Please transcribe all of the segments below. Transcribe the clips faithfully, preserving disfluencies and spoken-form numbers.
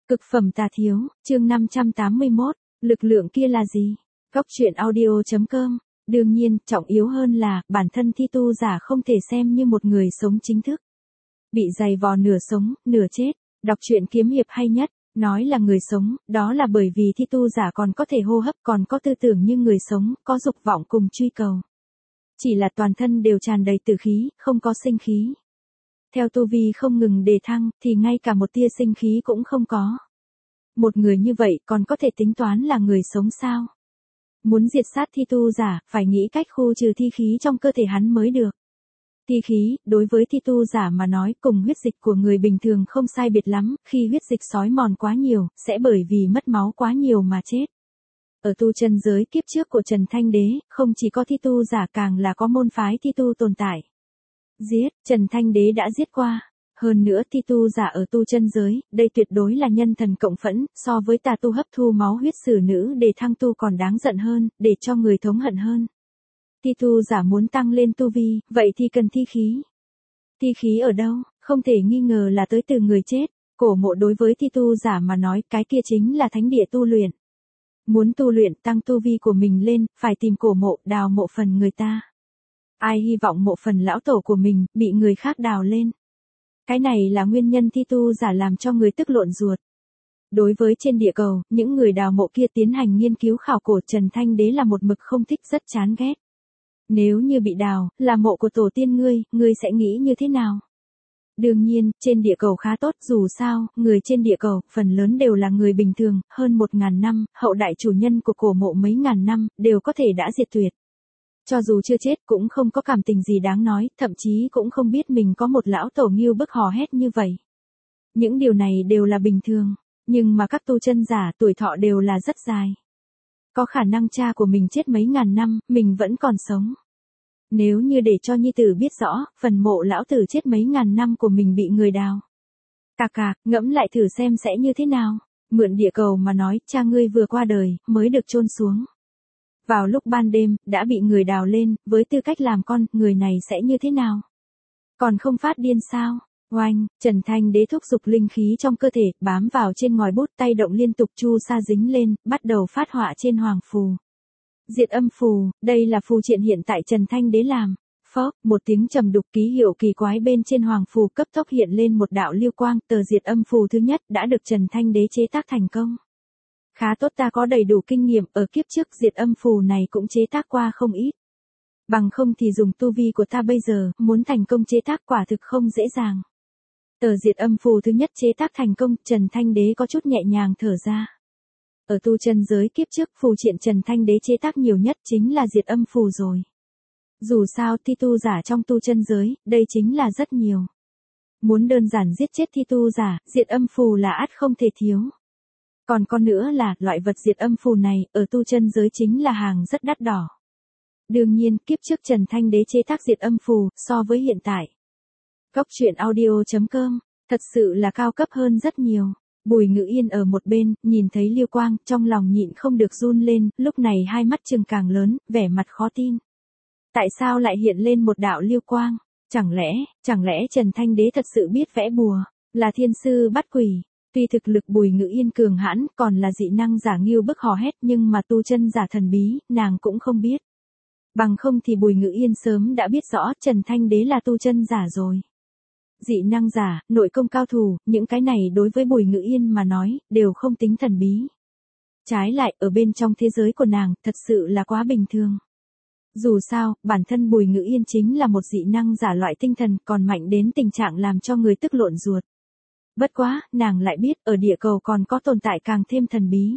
Cực phẩm tà thiếu, chương năm trăm tám mươi mốt, lực lượng kia là gì? Góc truyện audio chấm com. Đương nhiên, trọng yếu hơn là, bản thân thi tu giả không thể xem như một người sống chính thức. Bị dày vò nửa sống, nửa chết, đọc truyện kiếm hiệp hay nhất, nói là người sống, đó là bởi vì thi tu giả còn có thể hô hấp, còn có tư tưởng như người sống, có dục vọng cùng truy cầu. Chỉ là toàn thân đều tràn đầy tử khí, không có sinh khí. Theo tu vi không ngừng đề thăng, thì ngay cả một tia sinh khí cũng không có. Một người như vậy còn có thể tính toán là người sống sao? Muốn diệt sát thi tu giả, phải nghĩ cách khu trừ thi khí trong cơ thể hắn mới được. Thi khí, đối với thi tu giả mà nói, cùng huyết dịch của người bình thường không sai biệt lắm, khi huyết dịch sói mòn quá nhiều, sẽ bởi vì mất máu quá nhiều mà chết. Ở tu chân giới kiếp trước của Trần Thanh Đế, không chỉ có thi tu giả càng là có môn phái thi tu tồn tại. Giết, Trần Thanh Đế đã giết qua. Hơn nữa thi tu giả ở tu chân giới, đây tuyệt đối là nhân thần cộng phẫn, so với tà tu hấp thu máu huyết sử nữ để thăng tu còn đáng giận hơn, để cho người thống hận hơn. Thi tu giả muốn tăng lên tu vi, vậy thì cần thi khí. Thi khí ở đâu? Không thể nghi ngờ là tới từ người chết. Cổ mộ đối với thi tu giả mà nói, cái kia chính là thánh địa tu luyện. Muốn tu luyện tăng tu vi của mình lên, phải tìm cổ mộ, đào mộ phần người ta. Ai hy vọng mộ phần lão tổ của mình, bị người khác đào lên. Cái này là nguyên nhân thi tu giả làm cho người tức lộn ruột. Đối với trên địa cầu, những người đào mộ kia tiến hành nghiên cứu khảo cổ Trần Thanh Đế là một mực không thích, rất chán ghét. Nếu như bị đào, là mộ của tổ tiên ngươi, ngươi sẽ nghĩ như thế nào? Đương nhiên, trên địa cầu khá tốt, dù sao, người trên địa cầu, phần lớn đều là người bình thường, hơn một ngàn năm, hậu đại chủ nhân của cổ mộ mấy ngàn năm, đều có thể đã diệt tuyệt. Cho dù chưa chết cũng không có cảm tình gì đáng nói, thậm chí cũng không biết mình có một lão tổ nghiêu bức hò hét như vậy. Những điều này đều là bình thường, nhưng mà các tu chân giả tuổi thọ đều là rất dài. Có khả năng cha của mình chết mấy ngàn năm, mình vẫn còn sống. Nếu như để cho nhi tử biết rõ, phần mộ lão tử chết mấy ngàn năm của mình bị người đào. Cà cà, ngẫm lại thử xem sẽ như thế nào. Mượn địa cầu mà nói, cha ngươi vừa qua đời, mới được chôn xuống. Vào lúc ban đêm, đã bị người đào lên, với tư cách làm con, người này sẽ như thế nào? Còn không phát điên sao? Oanh, Trần Thanh Đế thúc giục linh khí trong cơ thể, bám vào trên ngòi bút, tay động liên tục chu sa dính lên, bắt đầu phát họa trên hoàng phù. Diệt âm phù, đây là phù triện hiện tại Trần Thanh Đế làm. Phốc, một tiếng trầm đục, ký hiệu kỳ quái bên trên hoàng phù cấp tốc hiện lên một đạo lưu quang, tờ diệt âm phù thứ nhất đã được Trần Thanh Đế chế tác thành công. Khá tốt, ta có đầy đủ kinh nghiệm, ở kiếp trước diệt âm phù này cũng chế tác qua không ít. Bằng không thì dùng tu vi của ta bây giờ, muốn thành công chế tác quả thực không dễ dàng. Tờ diệt âm phù thứ nhất chế tác thành công, Trần Thanh Đế có chút nhẹ nhàng thở ra. Ở tu chân giới kiếp trước, phù triện Trần Thanh Đế chế tác nhiều nhất chính là diệt âm phù rồi. Dù sao thi tu giả trong tu chân giới, đây chính là rất nhiều. Muốn đơn giản giết chết thi tu giả, diệt âm phù là ắt không thể thiếu. Còn con nữa là, loại vật diệt âm phù này, ở tu chân giới chính là hàng rất đắt đỏ. Đương nhiên, kiếp trước Trần Thanh Đế chế tác diệt âm phù, so với hiện tại. Góc truyện audio chấm com, thật sự là cao cấp hơn rất nhiều. Bùi Ngữ Yên ở một bên, nhìn thấy lưu quang, trong lòng nhịn không được run lên, lúc này hai mắt trừng càng lớn, vẻ mặt khó tin. Tại sao lại hiện lên một đạo lưu quang? Chẳng lẽ, chẳng lẽ Trần Thanh Đế thật sự biết vẽ bùa, là thiên sư bắt quỷ? Tuy thực lực Bùi Ngữ Yên cường hãn, còn là dị năng giả nghiêu bức hò hét, nhưng mà tu chân giả thần bí, nàng cũng không biết. Bằng không thì Bùi Ngữ Yên sớm đã biết rõ Trần Thanh Đế là tu chân giả rồi. Dị năng giả, nội công cao thủ, những cái này đối với Bùi Ngữ Yên mà nói, đều không tính thần bí. Trái lại, ở bên trong thế giới của nàng, thật sự là quá bình thường. Dù sao, bản thân Bùi Ngữ Yên chính là một dị năng giả loại tinh thần, còn mạnh đến tình trạng làm cho người tức lộn ruột. Bất quá, nàng lại biết, ở địa cầu còn có tồn tại càng thêm thần bí.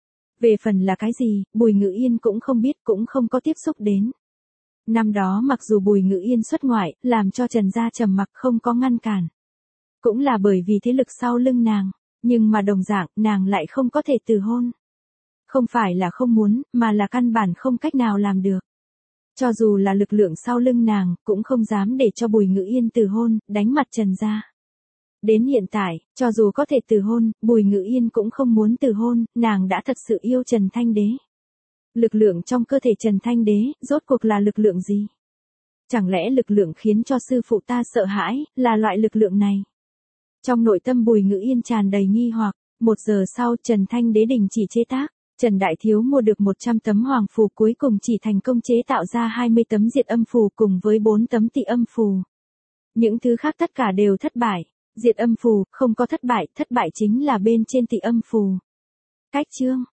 Về phần là cái gì, Bùi Ngữ Yên cũng không biết, cũng không có tiếp xúc đến. Năm đó mặc dù Bùi Ngữ Yên xuất ngoại, làm cho Trần gia trầm mặc không có ngăn cản. Cũng là bởi vì thế lực sau lưng nàng, nhưng mà đồng dạng, nàng lại không có thể từ hôn. Không phải là không muốn, mà là căn bản không cách nào làm được. Cho dù là lực lượng sau lưng nàng, cũng không dám để cho Bùi Ngữ Yên từ hôn, đánh mặt Trần gia. Đến hiện tại, cho dù có thể từ hôn, Bùi Ngữ Yên cũng không muốn từ hôn, nàng đã thật sự yêu Trần Thanh Đế. Lực lượng trong cơ thể Trần Thanh Đế, rốt cuộc là lực lượng gì? Chẳng lẽ lực lượng khiến cho sư phụ ta sợ hãi, là loại lực lượng này? Trong nội tâm Bùi Ngữ Yên tràn đầy nghi hoặc, Một giờ sau Trần Thanh Đế đình chỉ chế tác. Trần Đại Thiếu mua được một trăm tấm hoàng phù cuối cùng chỉ thành công chế tạo ra hai mươi tấm diệt âm phù cùng với bốn tấm tị âm phù. Những thứ khác tất cả đều thất bại. Diệt âm phù không có thất bại, thất bại chính là bên trên tị âm phù. Cách chương